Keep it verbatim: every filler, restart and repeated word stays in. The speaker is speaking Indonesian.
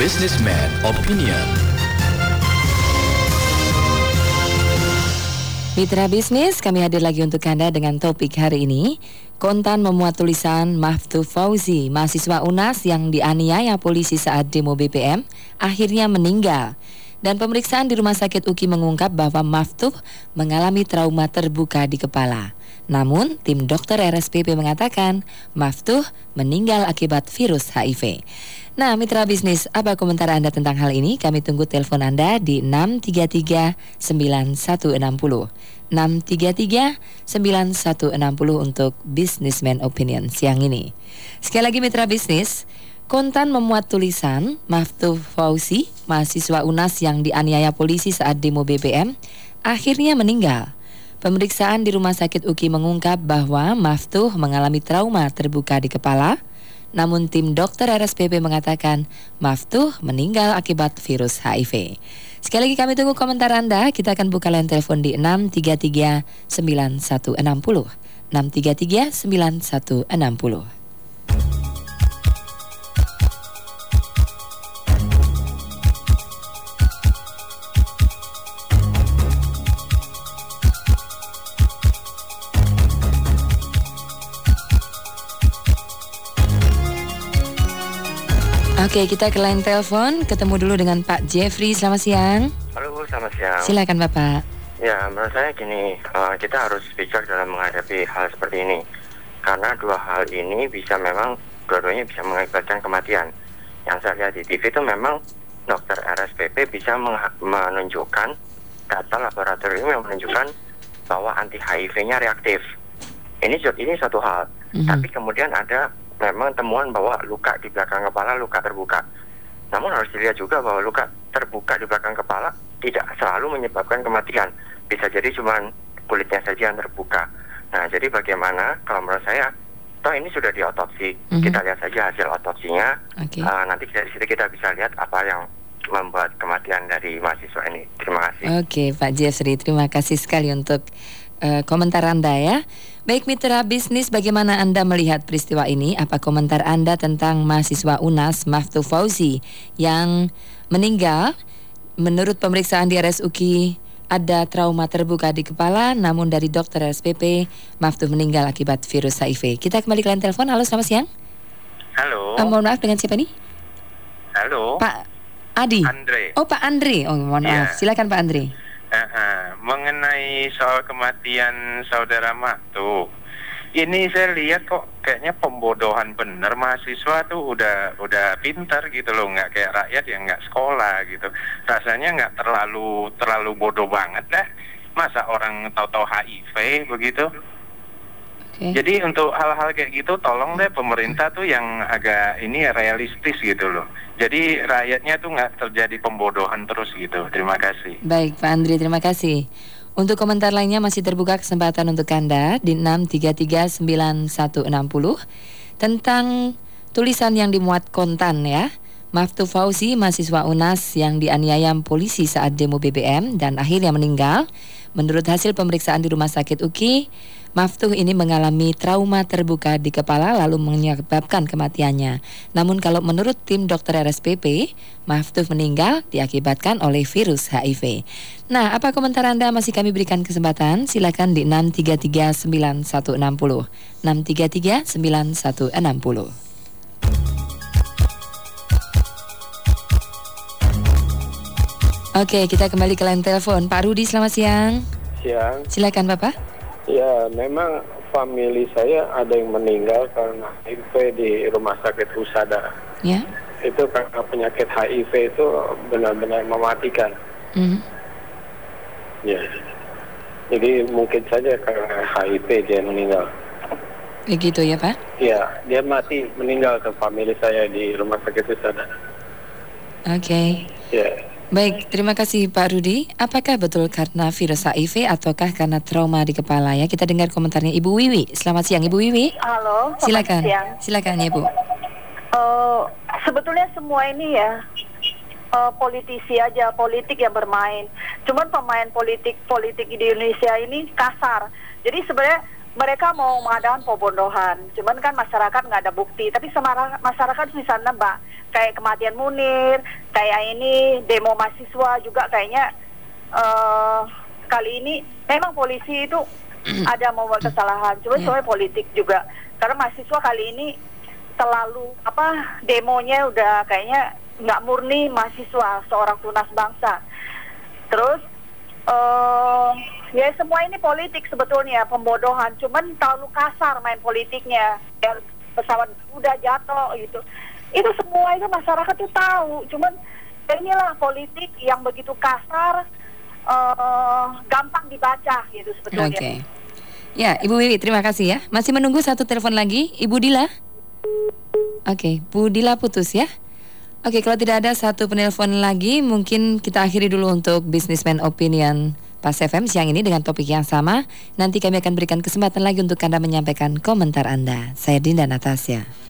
Businessman Opinion. Mitra bisnis, kami hadir lagi untuk Anda dengan topik hari ini. Kontan memuat tulisan Maftouh Fauzi, mahasiswa U N A S yang dianiaya polisi saat demo B P M, akhirnya meninggal. Dan pemeriksaan di Rumah Sakit U K I mengungkap bahwa Maftouh mengalami trauma terbuka di kepala. Namun, tim dokter R S P P mengatakan Maftouh meninggal akibat virus H I V. Nah, mitra bisnis, apa komentar Anda tentang hal ini? Kami tunggu telepon Anda di enam tiga tiga sembilan satu enam nol. enam tiga tiga sembilan satu enam nol untuk Businessman Opinion siang ini. Sekali lagi mitra bisnis, Kontan memuat tulisan Maftouh Fauzi, mahasiswa U N A S yang dianiaya polisi saat demo B P M, akhirnya meninggal. Pemeriksaan di Rumah Sakit U K I mengungkap bahwa Maftouh mengalami trauma terbuka di kepala. Namun tim dokter R S P P mengatakan Maftouh meninggal akibat virus H I V. Sekali lagi kami tunggu komentar Anda. Kita akan buka line telepon di enam tiga tiga sembilan satu enam nol. enam tiga tiga sembilan satu enam nol. Oke, kita ke line telepon. Ketemu dulu dengan Pak Jeffrey. Selamat siang. Halo, selamat siang. Silakan Bapak. Ya, menurut saya gini, uh, kita harus bijak dalam menghadapi hal seperti ini. Karena dua hal ini bisa memang, dua-duanya bisa mengakibatkan kematian. Yang saya lihat di T V itu memang dokter R S P P bisa meng- menunjukkan data laboratorium yang menunjukkan bahwa anti H I V-nya reaktif. Ini ini satu hal. Mm-hmm. Tapi kemudian ada memang temuan bahwa luka di belakang kepala, luka terbuka. Namun harus dilihat juga bahwa luka terbuka di belakang kepala tidak selalu menyebabkan kematian. Bisa jadi cuma kulitnya saja yang terbuka. Nah, jadi bagaimana kalau menurut saya, toh ini sudah diotopsi, mm-hmm. kita lihat saja hasil otopsinya. Okay. Uh, nanti dari situ kita bisa lihat apa yang membuat kematian dari mahasiswa ini. Terima kasih. Oke, okay, Pak Jeffrey, terima kasih sekali untuk uh, komentar Anda ya. Baik mitra bisnis, bagaimana Anda melihat peristiwa ini? Apa komentar Anda tentang mahasiswa U N A S Maftouh Fauzi yang meninggal? Menurut pemeriksaan di R S U K I ada trauma terbuka di kepala, namun dari dokter R S P P Maftouh meninggal akibat virus H I V. Kita kembali ke line telepon. Halo, selamat siang. Halo. Uh, mohon maaf, dengan siapa nih? Halo. Pak Adi. Andre. Oh, Pak Andre. Oh, mohon maaf. Yeah. Silakan Pak Andre. Uh-huh. Mengenai soal kematian saudara Maftouh, ini saya lihat kok kayaknya pembodohan bener. Mahasiswa tuh udah udah pintar gitu loh, nggak kayak rakyat yang nggak sekolah gitu. Rasanya nggak terlalu terlalu bodoh banget dah. Masa orang tahu-tahu H I V begitu. Okay. Jadi untuk hal-hal kayak gitu tolong deh pemerintah tuh yang agak ini realistis gitu loh. Jadi rakyatnya tuh nggak terjadi pembodohan terus gitu. Terima kasih. Baik Pak Andri, terima kasih. Untuk komentar lainnya masih terbuka kesempatan untuk Anda di enam tiga tiga sembilan satu enam nol tentang tulisan yang dimuat Kontan ya. Maftouh Fauzi, mahasiswa U N A S yang dianiaya polisi saat demo B B M dan akhirnya meninggal. Menurut hasil pemeriksaan di Rumah Sakit U K I, Maftouh ini mengalami trauma terbuka di kepala lalu menyebabkan kematiannya. Namun kalau menurut tim dokter R S P P, Maftouh meninggal diakibatkan oleh virus H I V. Nah, apa komentar Anda? Masih kami berikan kesempatan. Silakan di enam tiga tiga sembilan satu enam nol. enam tiga tiga sembilan satu enam nol. Oke, kita kembali ke line telepon. Pak Rudi, selamat siang. Siang. Silakan Bapak. Ya, memang famili saya ada yang meninggal karena H I V di Rumah Sakit Husada. Ya. Itu karena penyakit H I V itu benar-benar mematikan. Mm-hmm. Ya. Jadi mungkin saja karena H I V dia meninggal. Begitu ya Pak? Ya, dia mati meninggal ke famili saya di Rumah Sakit Husada. Oke. Okay. Ya. Baik, terima kasih Pak Rudi. Apakah betul karena virus H I V ataukah karena trauma di kepala ya? Kita dengar komentarnya Ibu Wiwi. Selamat siang Ibu Wiwi. Halo, selamat silakan. siang. Silakan ya Bu. Uh, sebetulnya semua ini ya uh, politisi aja, politik yang bermain. Cuman pemain politik politik di Indonesia ini kasar. Jadi sebenarnya mereka mau mengadakan pembodohan, cuman kan masyarakat nggak ada bukti. Tapi semara, masyarakat misalnya Mbak, kayak kematian Munir, kayak ini demo mahasiswa juga kayaknya uh, kali ini memang polisi itu ada membuat kesalahan, cuman soalnya politik juga. Karena mahasiswa kali ini terlalu apa demonya udah kayaknya nggak murni mahasiswa seorang tunas bangsa. Terus uh, ya semua ini politik sebetulnya, pembodohan, cuman terlalu kasar main politiknya. Ya, pesawat udah jatuh gitu. Itu semua itu masyarakat tuh tahu, cuman inilah politik yang begitu kasar, uh, gampang dibaca gitu sebetulnya. Oke. Okay. Ya, Ibu Wiwi, terima kasih ya. Masih menunggu satu telepon lagi, Ibu Dila. Oke, okay, Bu Dila putus ya. Oke, okay, kalau tidak ada satu penelpon lagi, mungkin kita akhiri dulu untuk Businessman Opinion Pas F M siang ini dengan topik yang sama. Nanti kami akan berikan kesempatan lagi untuk Anda menyampaikan komentar Anda. Saya Dinda Natasya.